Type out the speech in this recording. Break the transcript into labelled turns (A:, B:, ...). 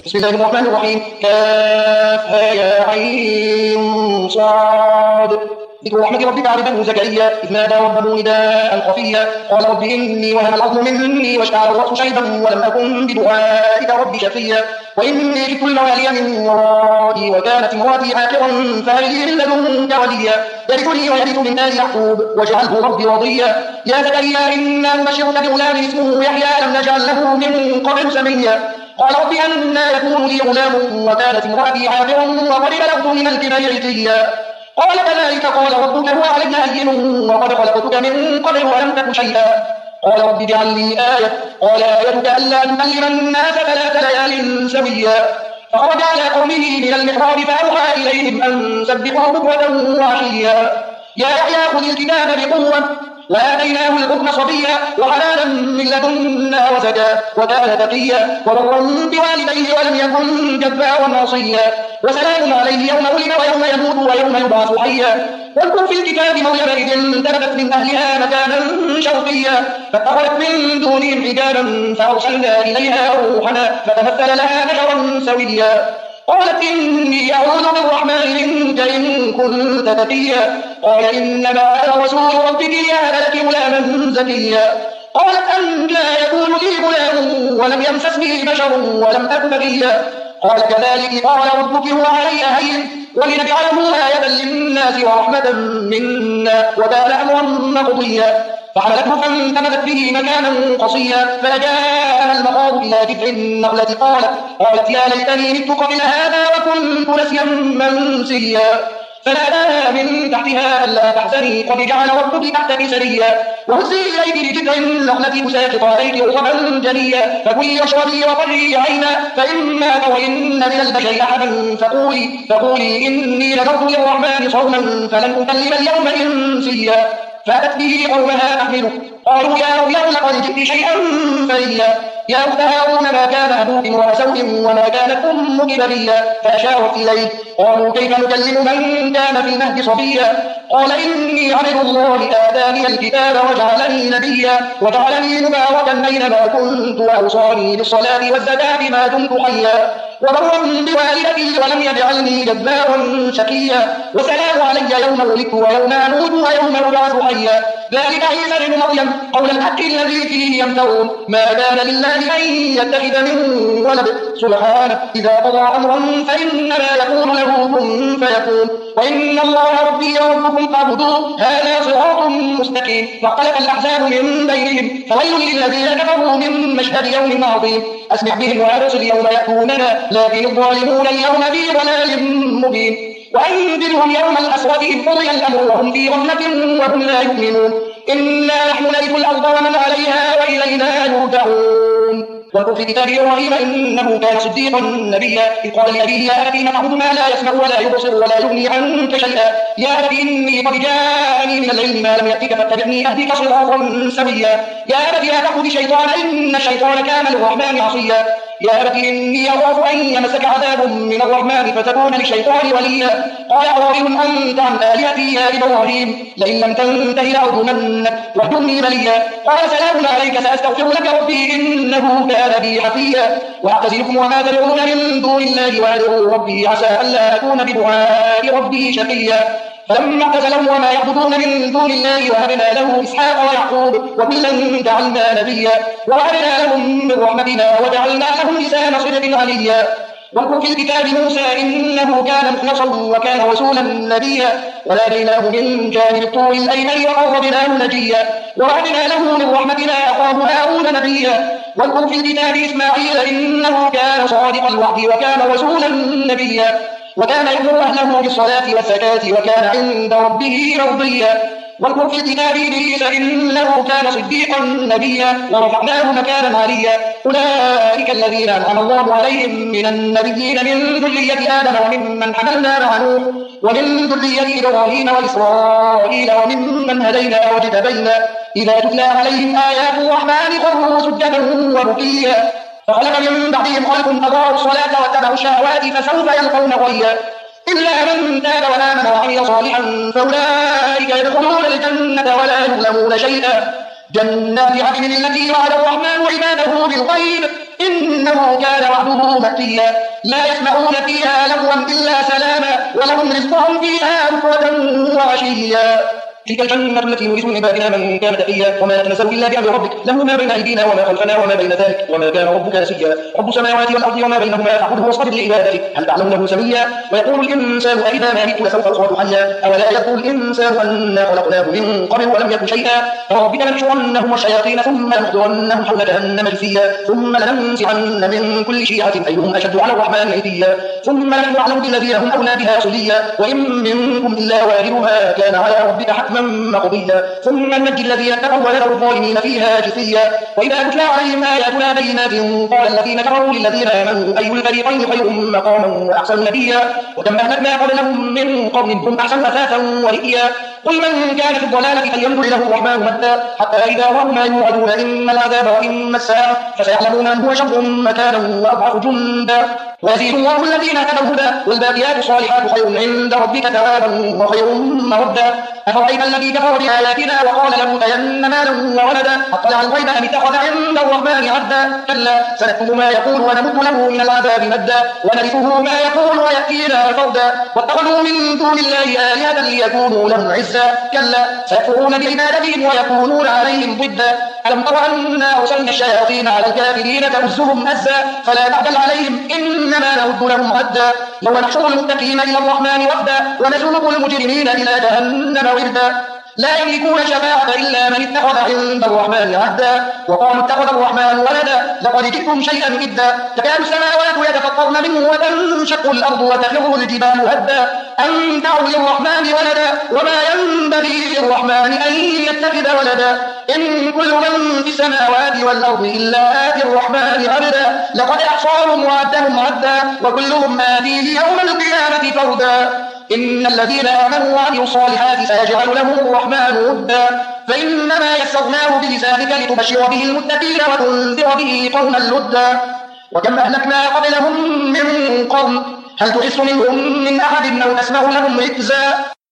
A: بسم الله الرحمن الرحيم. كافها يا عين صاد. ذكر رحمة ربك عبده زكريا إذ نادى ربه نداء خفيا قال رب إني وهن العظم مني واشتعل الرأس شيبا ولم أكن بدعائك رب شقيا وإني خفت الموالي من ورائي وكانت امرأتي عاقرا فهل لي من لدنك وليا يرثني ويرث من آل يعقوب واجعله ربي رضيا يا زكريا إنا نبشرك بغلام اسمه يحيى لم نجعل له من قبل سميا قال رب أنى يكون لي غلام وكانت امرأتي عاقرا وقد بلغت من الكبر عتيا قال كذلك قال ربك هو علينا هين وقد خلقتك من قبل ولم تك شيئا قال رب اجعل لي آية قال آيتك ألا تكلم الناس 3 ليال سويا فخرج على قومه من المحراب فأوحى إليهم أن سبحوا بكرة وعشيا يا يحيى خذ الكتاب بقوة وآتيناه الحكم صبيا وحنانا من لدنا وزكاة وكان تقيا وبرا بوالديه ولم يكن جبارا عصيا وسلام عليه يوم ولد ويوم يموت ويوم يبعث حيا واذكر في الكتاب مريم إذ انتبذت من أهلها مكانا شرقيا فاتخذت من دونهم حجابا فأرسلنا إليها روحنا فتمثل لها بشرا سويا قالت إني أعوذ بالرحمن منك إن كنت تقيا قال إنما أنا رسول ربك لأهب لك غلاما زكيا قالت أن لا يكون لي غلام ولم يمسسني بشر ولم أك بغيا قال كذلك قال ربك هو علي هين ولنجعله آية للناس ورحمة منا وكان أمرا مقضيا فحملته فانتبذت به مكانا قصيا فجاءها المخاض إلى جذع النخلة قالت يا ليتني مت قبل هذا وكنت نسيا منسيا فناداها من تحتها ألا تحزني قد جعل ربك تحتك سريا وهزي إليك بجذع النخلة تساقط عليك رطبا جنيا فكلي واشربي وقري عينا فإما ترين من البشر أحدا فقولي إني نذرت للرحمن صوما فلن أكلم اليوم إنسيا فأتت به قومها تحمله قالوا يا مريم لقد جئت شيئا فريا يا أخت هارون ما كان أبوك امرأ سوء وما كانت أمك بغيا فأشارت إليه قالوا كيف نكلم من كان في المهد صبيا قال إني عبد الله آتاني الكتاب وجعلني نبيا وجعلني مباركا أينما كنت وأوصاني بالصلاة والزكاة ما دمت حيا وبرا بوالدتي ولم يجعلني جبارا شقيا وسلام علي يوم ولدت ويوم أموت ويوم أبعث حيا ذلك عيسى بن مريم قول الحق الذي فيه يمترون ما كان لله أن يتخذ من ولد سبحانه إذا قضى أمرا فإنما يقول له كن فيكون وإن الله ربي وربكم فاعبدوه هذا صراط مستقيم واختلف الأحزاب من بينهم فويل للذين كفروا من مشهد يوم عظيم أسمع بهم وأبصر يوم يأتوننا لكن الظالمون اليوم في ضلال مبين وأنذرهم يوم الحسرة إذ قضي الأمر وهم في غفلة وهم لا يؤمنون إنا نحن نرث الأرض ومن عليها وإلينا يرجعون واذكر في كتاب إبراهيم إنه كان صديقا نبيا إذ قال لأبيه يا أبت نعبد ما لا يسمع ولا يبصر ولا يغني عنك شيئا يا أبت إني قد جاءني من العلم ما لم يأتك فاتبعني أهدك صراطا سويا يا أبت لا تعبد الشيطان إن الشيطان كان للرحمن عصيا يا أبت إني أخاف أن يمسك عذاب من الرحمن فتكون للشيطان وليا قال أراغب أنت عن آلهتي يا إبراهيم لئن لم تنته لأرجمنك واهجرني مليا قال سلام عليك سأستغفر لك ربي إنه كان بي حفيا وأعتزلكم وما تدعون من دون الله وأدعو ربي عسى ألا أكون بدعاء ربي شقيا فلما اعتزلهم وما يعبدون من دون الله وهبنا له إسحاق ويعقوب وكلا جعلنا نبيا ووهبنا لهم من رحمتنا وجعلنا لهم لسان صدق عليا واذكر في الكتاب موسى إنه كان مخلصا وكان رسولا نبيا وناديناه من جانب الطور الأيمن وقربناه نجيا ووهبنا له من رحمتنا أخاه هارون نبيا واذكر في الكتاب إسماعيل إنه كان صادق الوعد وكان رسولا نبيا وكان يأمر أهله بالصلاة والزكاة وكان عند ربه مرضيا واذكر في الكتاب إدريس إنه كان صديقا نبيا ورفعناه مكانا عليا أولئك الذين أنعم الله عليهم من النبيين من ذرية آدم وممن حملنا مع نوح ومن ذرية إبراهيم وإسرائيل وممن هدينا واجتبينا إذا تتلى عليهم آيات الرحمن خروا سجدا وبكيا فخلف من بعدهم خلف أضاعوا الصلاة واتبعوا الشهوات فسوف يلقون غيا إلا من تاب وآمن وعمل صالحا فأولئك يدخلون الجنة ولا يظلمون شيئا جنات عدن التي وعد الرحمن عباده بالغيب إنه كان وعده مأتيا لا يسمعون فيها لغوا إلا سلاما ولهم رزقهم فيها بكرة وعشيا تلك الجنة التي نورث من عبادنا من كان تقيا وما نتنزل إلا بأمر ربك له ما بين أيدينا وما خلفنا وما بين ذلك وما كان ربك نسيا رب السماوات والأرض وما بينهما فاعبده واصطبر لعبادته هل تعلم له سميا ويقول الإنسان أإذا ما مت لسوف أخرج حيا أولا يذكر الإنسان أنا خلقناه من قبل ولم يك شيئا ربك لنحشرنهم الشياطين ثم لنحضرنهم حول جهنم جثيا ثم لننزعن من كل شيعة أيهم أشد على الرحمن عتيا ثم لنحن أعلم بالذين هم أولى بها صليا وإن منكم إلا واردها كان على ربك حتما مقضيا ثم ننجي الذين اتقوا ونذر الظالمين فيها جثيا وإذا تتلى عليهم آياتنا بينات قال الذين كفروا للذين آمنوا أي الفريقين خير مقاما وأحسن نبيا وكم أهلكنا قبلهم من قرن هم أحسن أثاثا ورئيا قل من كان في الضلالة فلينظر له الرحمن مدا حتى إذا رأوا ما يوعدون إما العذاب وإما الساعة فسيعلمون من هو شر مكانا وأضعف جندا ويزيد الله الذين اهتدوا هدى والباقيات الصالحات خير عند ربك ثوابا وخير مردا أفرأيت الذي كفر بآياتنا وقال لأوتين مالا وولدا أطلع الغيب أم اتخذ عند الرحمن عهدا كلا سنكتب ما يقول ونمد له من العذاب مدا ونرثه ما يقول ويأتينا فردا واتخذوا من دون الله آلهة ليكونوا لهم عزا كلا سيكفرون بعبادتهم ويكونون عليهم ضدا ألم تر أنا أرسلنا الشياطين على الكافرين تؤزهم أزا فلا تعجل عليهم إنما نمد لهم عدا يوم نحشر المتقين إلى الرحمن وفدا ونسوق المجرمين إلى جهنم وردا لا يملكون شفاعة إلا من اتخذ عند الرحمن عهدا وقالوا اتخذ الرحمن ولدا لقد جئتم شيئا إدا تكاد السماوات يتفطرن منه وتنشق الأرض وتخر الجبال هدا أن دعوا للرحمن ولدا وما ينبغي للرحمن أن يتخذ ولدا إن كل من في السماوات والأرض إلا آتي الرحمن عبدا لقد أحصاهم وعدهم عدا وكلهم آتيه يوم القيامة فردا إن الذين آمنوا وعملوا الصالحات سيجعل لهم الرحمن ودا فإنما يسرناه بلسانك لتبشر به المتقين وتنذر به قوما لدا وكم أهلكنا قبلهم من قرن هل تحس منهم من أحد أو تسمع لهم ركزا